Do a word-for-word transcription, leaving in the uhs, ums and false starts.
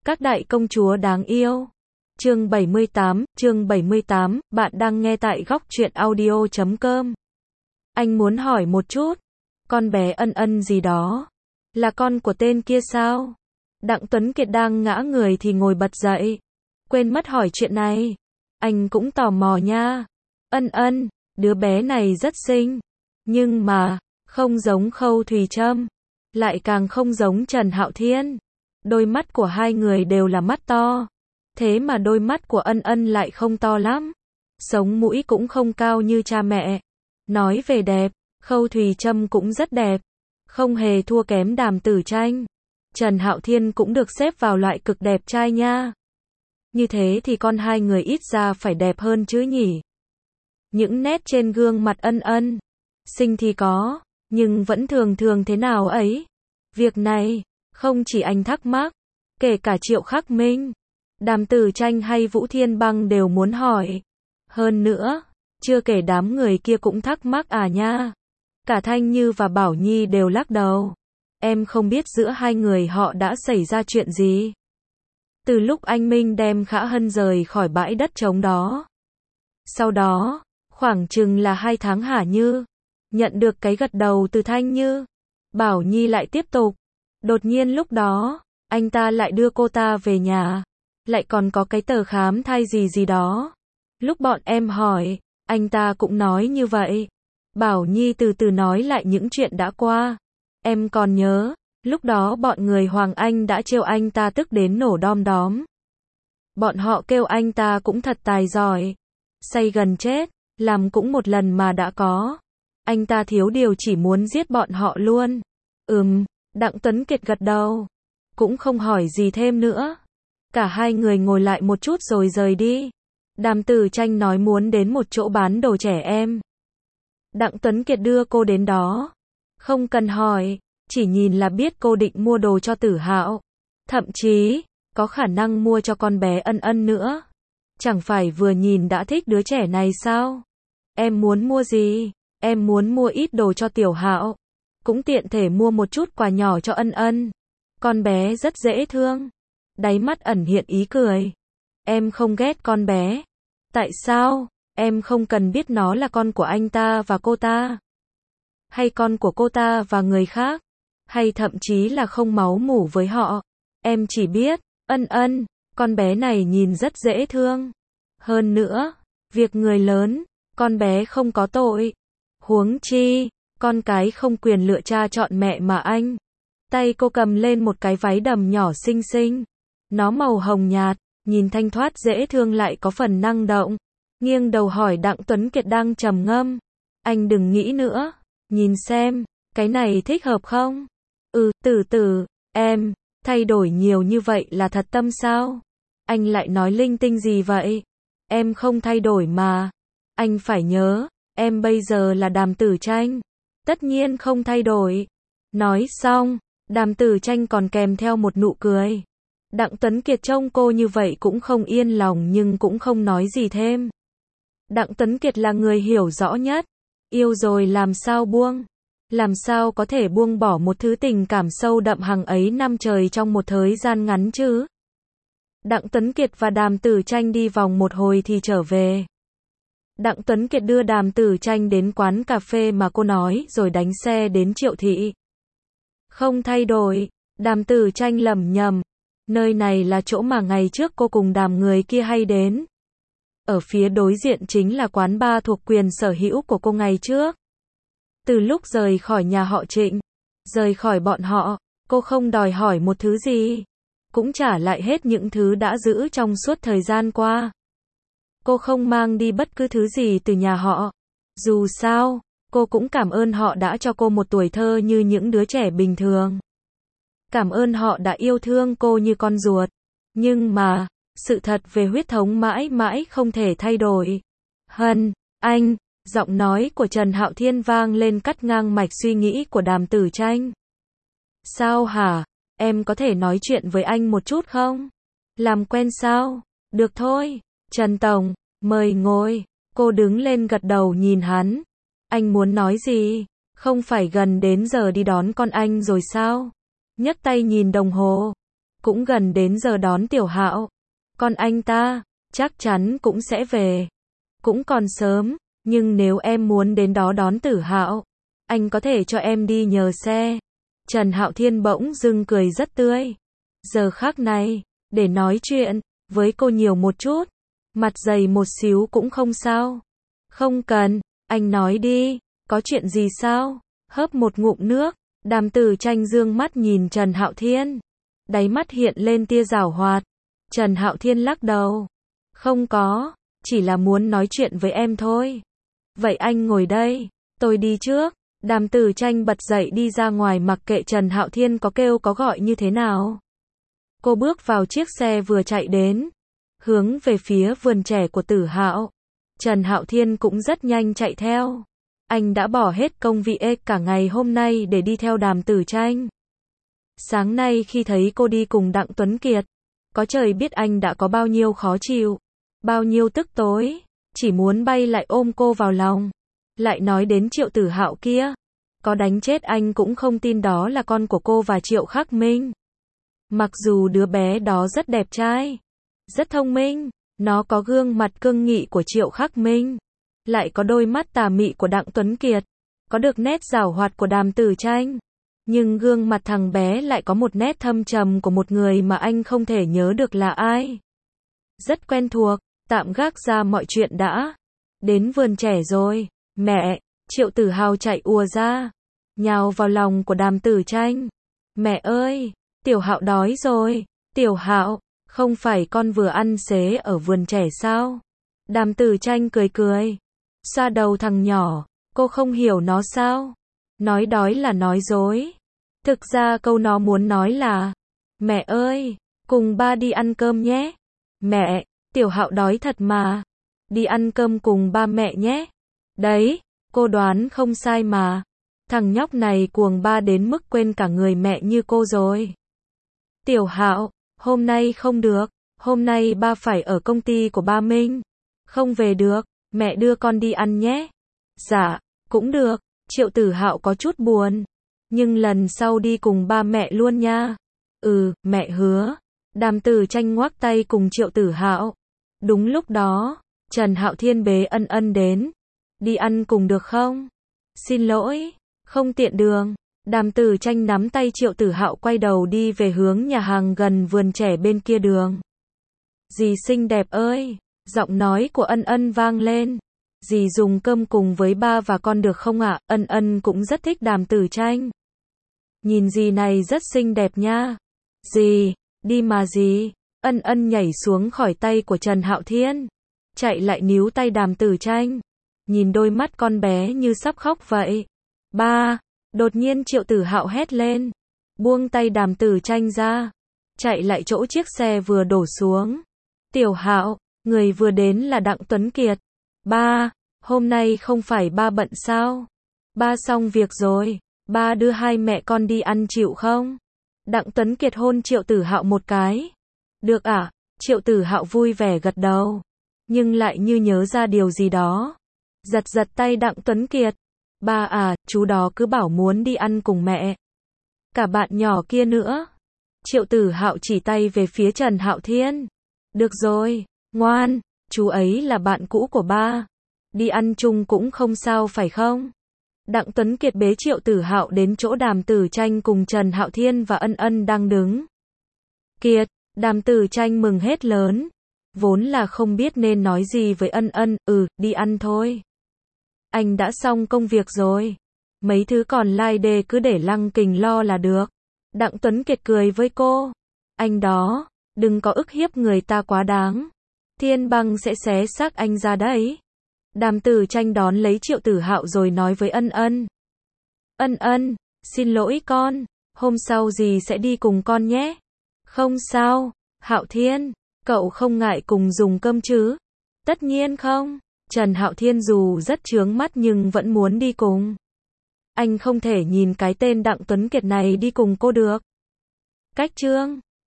Các đại công chúa đáng yêu. Chương bảy mươi tám, chương bảy mươi tám, bạn đang nghe tại góc truyện audio chấm com. Anh muốn hỏi một chút, con bé Ân Ân gì đó, là con của tên kia sao? Đặng Tuấn Kiệt đang ngã người thì ngồi bật dậy, quên mất hỏi chuyện này. Anh cũng tò mò nha. Ân Ân, đứa bé này rất xinh, nhưng mà, không giống Khâu Thùy Trâm, lại càng không giống Trần Hạo Thiên. Đôi mắt của hai người đều là mắt to, thế mà đôi mắt của Ân Ân lại không to lắm. Sống mũi cũng không cao như cha mẹ. Nói về đẹp, Khâu Thùy Trâm cũng rất đẹp, không hề thua kém Đàm Tử Tranh. Trần Hạo Thiên cũng được xếp vào loại cực đẹp trai nha. Như thế thì con hai người ít ra phải đẹp hơn chứ nhỉ. Những nét trên gương mặt Ân Ân, xinh thì có, nhưng vẫn thường thường thế nào ấy. Việc này, không chỉ anh thắc mắc, kể cả Triệu Khắc Minh, Đàm Tử Tranh hay Vũ Thiên Băng đều muốn hỏi. Hơn nữa, chưa kể đám người kia cũng thắc mắc à nha. Cả Thanh Như và Bảo Nhi đều lắc đầu. Em không biết giữa hai người họ đã xảy ra chuyện gì. Từ lúc anh Minh đem Khả Hân rời khỏi bãi đất trống đó. Sau đó, khoảng chừng là hai tháng hả Như, nhận được cái gật đầu từ Thanh Như. Bảo Nhi lại tiếp tục. Đột nhiên lúc đó, anh ta lại đưa cô ta về nhà. Lại còn có cái tờ khám thai gì gì đó. Lúc bọn em hỏi, anh ta cũng nói như vậy. Bảo Nhi từ từ nói lại những chuyện đã qua. Em còn nhớ, lúc đó bọn người Hoàng Anh đã trêu anh ta tức đến nổ đom đóm. Bọn họ kêu anh ta cũng thật tài giỏi. Say gần chết, làm cũng một lần mà đã có. Anh ta thiếu điều chỉ muốn giết bọn họ luôn. Ừm, Đặng Tuấn Kiệt gật đầu. Cũng không hỏi gì thêm nữa. Cả hai người ngồi lại một chút rồi rời đi. Đàm Tử Tranh nói muốn đến một chỗ bán đồ trẻ em. Đặng Tuấn Kiệt đưa cô đến đó. Không cần hỏi, chỉ nhìn là biết cô định mua đồ cho Tử Hạo. Thậm chí, có khả năng mua cho con bé Ân Ân nữa. Chẳng phải vừa nhìn đã thích đứa trẻ này sao? Em muốn mua gì? Em muốn mua ít đồ cho Tiểu Hạo. Cũng tiện thể mua một chút quà nhỏ cho Ân Ân. Con bé rất dễ thương. Đáy mắt ẩn hiện ý cười. Em không ghét con bé. Tại sao? Em không cần biết nó là con của anh ta và cô ta. Hay con của cô ta và người khác. Hay thậm chí là không máu mủ với họ. Em chỉ biết, Ân Ân, con bé này nhìn rất dễ thương. Hơn nữa, việc người lớn, con bé không có tội. Huống chi, con cái không quyền lựa cha chọn mẹ mà anh. Tay cô cầm lên một cái váy đầm nhỏ xinh xinh. Nó màu hồng nhạt, nhìn thanh thoát dễ thương lại có phần năng động. Nghiêng đầu hỏi Đặng Tuấn Kiệt đang trầm ngâm. Anh đừng nghĩ nữa, nhìn xem, cái này thích hợp không? Ừ, từ từ, em, thay đổi nhiều như vậy là thật tâm sao? Anh lại nói linh tinh gì vậy? Em không thay đổi mà. Anh phải nhớ, em bây giờ là Đàm Tử Tranh. Tất nhiên không thay đổi. Nói xong, Đàm Tử Tranh còn kèm theo một nụ cười. Đặng Tuấn Kiệt trông cô như vậy cũng không yên lòng nhưng cũng không nói gì thêm. Đặng Tuấn Kiệt là người hiểu rõ nhất. Yêu rồi làm sao buông? Làm sao có thể buông bỏ một thứ tình cảm sâu đậm hàng ấy năm trời trong một thời gian ngắn chứ? Đặng Tuấn Kiệt và Đàm Tử Tranh đi vòng một hồi thì trở về. Đặng Tuấn Kiệt đưa Đàm Tử Tranh đến quán cà phê mà cô nói rồi đánh xe đến Triệu Thị. Không thay đổi, Đàm Tử Tranh lẩm nhẩm. Nơi này là chỗ mà ngày trước cô cùng Đàm người kia hay đến. Ở phía đối diện chính là quán bar thuộc quyền sở hữu của cô ngày trước. Từ lúc rời khỏi nhà họ Trịnh, rời khỏi bọn họ, cô không đòi hỏi một thứ gì. Cũng trả lại hết những thứ đã giữ trong suốt thời gian qua. Cô không mang đi bất cứ thứ gì từ nhà họ. Dù sao, cô cũng cảm ơn họ đã cho cô một tuổi thơ như những đứa trẻ bình thường. Cảm ơn họ đã yêu thương cô như con ruột. Nhưng mà, sự thật về huyết thống mãi mãi không thể thay đổi. Hân, anh, giọng nói của Trần Hạo Thiên vang lên cắt ngang mạch suy nghĩ của Đàm Tử Tranh. Sao hả? Em có thể nói chuyện với anh một chút không? Làm quen sao? Được thôi. Trần Tổng, mời ngồi. Cô đứng lên gật đầu nhìn hắn. Anh muốn nói gì? Không phải gần đến giờ đi đón con anh rồi sao? Nhấc tay nhìn đồng hồ. cũng gần đến giờ đón Tiểu Hạo. Con anh ta, chắc chắn cũng sẽ về. Cũng còn sớm, nhưng nếu em muốn đến đó đón Tử Hạo, anh có thể cho em đi nhờ xe. Trần Hạo Thiên bỗng dưng cười rất tươi. Giờ khắc này, để nói chuyện với cô nhiều một chút, mặt dày một xíu cũng không sao. Không cần, anh nói đi, có chuyện gì sao? Hớp một ngụm nước, Đàm Tử Tranh dương mắt nhìn Trần Hạo Thiên. Đáy mắt hiện lên tia giảo hoạt. Trần Hạo Thiên lắc đầu. Không có, chỉ là muốn nói chuyện với em thôi. Vậy anh ngồi đây, tôi đi trước. Đàm Tử Tranh bật dậy đi ra ngoài mặc kệ Trần Hạo Thiên có kêu có gọi như thế nào. Cô bước vào chiếc xe vừa chạy đến, hướng về phía vườn trẻ của Tử Hạo. Trần Hạo Thiên cũng rất nhanh chạy theo. Anh đã bỏ hết công việc cả ngày hôm nay để đi theo Đàm Tử Tranh. Sáng nay khi thấy cô đi cùng Đặng Tuấn Kiệt, có trời biết anh đã có bao nhiêu khó chịu, bao nhiêu tức tối, chỉ muốn bay lại ôm cô vào lòng. Lại nói đến Triệu Tử Hạo kia, có đánh chết anh cũng không tin đó là con của cô và Triệu Khắc Minh. Mặc dù đứa bé đó rất đẹp trai, rất thông minh, nó có gương mặt cương nghị của Triệu Khắc Minh, lại có đôi mắt tà mị của Đặng Tuấn Kiệt, có được nét giảo hoạt của Đàm Tử Tranh. Nhưng gương mặt thằng bé lại có một nét thâm trầm của một người mà anh không thể nhớ được là ai. Rất quen thuộc, tạm gác ra mọi chuyện đã. Đến vườn trẻ rồi, mẹ, Triệu Tử Hào chạy ùa ra, nhào vào lòng của Đàm Tử Tranh. Mẹ ơi, Tiểu Hạo đói rồi. Tiểu Hạo, không phải con vừa ăn xế ở vườn trẻ sao? Đàm Tử Tranh cười cười, xoa đầu thằng nhỏ, cô không hiểu nó sao? Nói đói là nói dối. Thực ra câu nó muốn nói là, mẹ ơi, cùng ba đi ăn cơm nhé. Mẹ, Tiểu Hạo đói thật mà. Đi ăn cơm cùng ba mẹ nhé. Đấy, cô đoán không sai mà. Thằng nhóc này cuồng ba đến mức quên cả người mẹ như cô rồi. Tiểu Hạo, hôm nay không được, hôm nay ba phải ở công ty của ba Minh. Không về được, mẹ đưa con đi ăn nhé. Dạ, cũng được. Triệu Tử Hạo có chút buồn, nhưng lần sau đi cùng ba mẹ luôn nha. Ừ, mẹ hứa. Đàm Tử Tranh ngoắc tay cùng Triệu Tử Hạo. Đúng lúc đó, Trần Hạo Thiên bế Ân Ân đến. Đi ăn cùng được không? Xin lỗi, không tiện đường. Đàm Tử Tranh nắm tay Triệu Tử Hạo quay đầu đi về hướng nhà hàng gần vườn trẻ bên kia đường. Dì xinh đẹp ơi, giọng nói của Ân Ân vang lên. Dì dùng cơm cùng với ba và con được không ạ? Ân Ân cũng rất thích Đàm Tử Tranh. Nhìn dì này rất xinh đẹp nha. Dì, đi mà dì. Ân Ân nhảy xuống khỏi tay của Trần Hạo Thiên, chạy lại níu tay Đàm Tử Tranh. Nhìn đôi mắt con bé như sắp khóc vậy. Ba, đột nhiên Triệu Tử Hạo hét lên, buông tay Đàm Tử Tranh ra, chạy lại chỗ chiếc xe vừa đổ xuống. Tiểu Hạo, người vừa đến là Đặng Tuấn Kiệt. Ba, hôm nay không phải ba bận sao? Ba xong việc rồi, ba đưa hai mẹ con đi ăn chịu không? Đặng Tuấn Kiệt hôn Triệu Tử Hạo một cái. Được ạ, à? Triệu Tử Hạo vui vẻ gật đầu, nhưng lại như nhớ ra điều gì đó. Giật giật tay Đặng Tuấn Kiệt. Ba à, chú đó cứ bảo muốn đi ăn cùng mẹ. Cả bạn nhỏ kia nữa. Triệu Tử Hạo chỉ tay về phía Trần Hạo Thiên. Được rồi, ngoan, chú ấy là bạn cũ của ba. Đi ăn chung cũng không sao phải không? Đặng Tuấn Kiệt bế Triệu Tử Hạo đến chỗ Đàm Tử Tranh cùng Trần Hạo Thiên và Ân Ân đang đứng. Kiệt, Đàm Tử Tranh mừng hết lớn. Vốn là không biết nên nói gì với Ân Ân, ừ, đi ăn thôi. Anh đã xong công việc rồi. Mấy thứ còn lại đề cứ để Lăng Kình lo là được. Đặng Tuấn Kiệt cười với cô. Anh đó, đừng có ức hiếp người ta quá đáng. Thiên Băng sẽ xé xác anh ra đấy. Đàm Tử Tranh đón lấy Triệu Tử Hạo rồi nói với Ân Ân. Ân Ân, xin lỗi con, hôm sau dì sẽ đi cùng con nhé. Không sao, Hạo Thiên, cậu không ngại cùng dùng cơm chứ? Tất nhiên không. Trần Hạo Thiên dù rất chướng mắt nhưng vẫn muốn đi cùng. Anh không thể nhìn cái tên Đặng Tuấn Kiệt này đi cùng cô được. Cách chương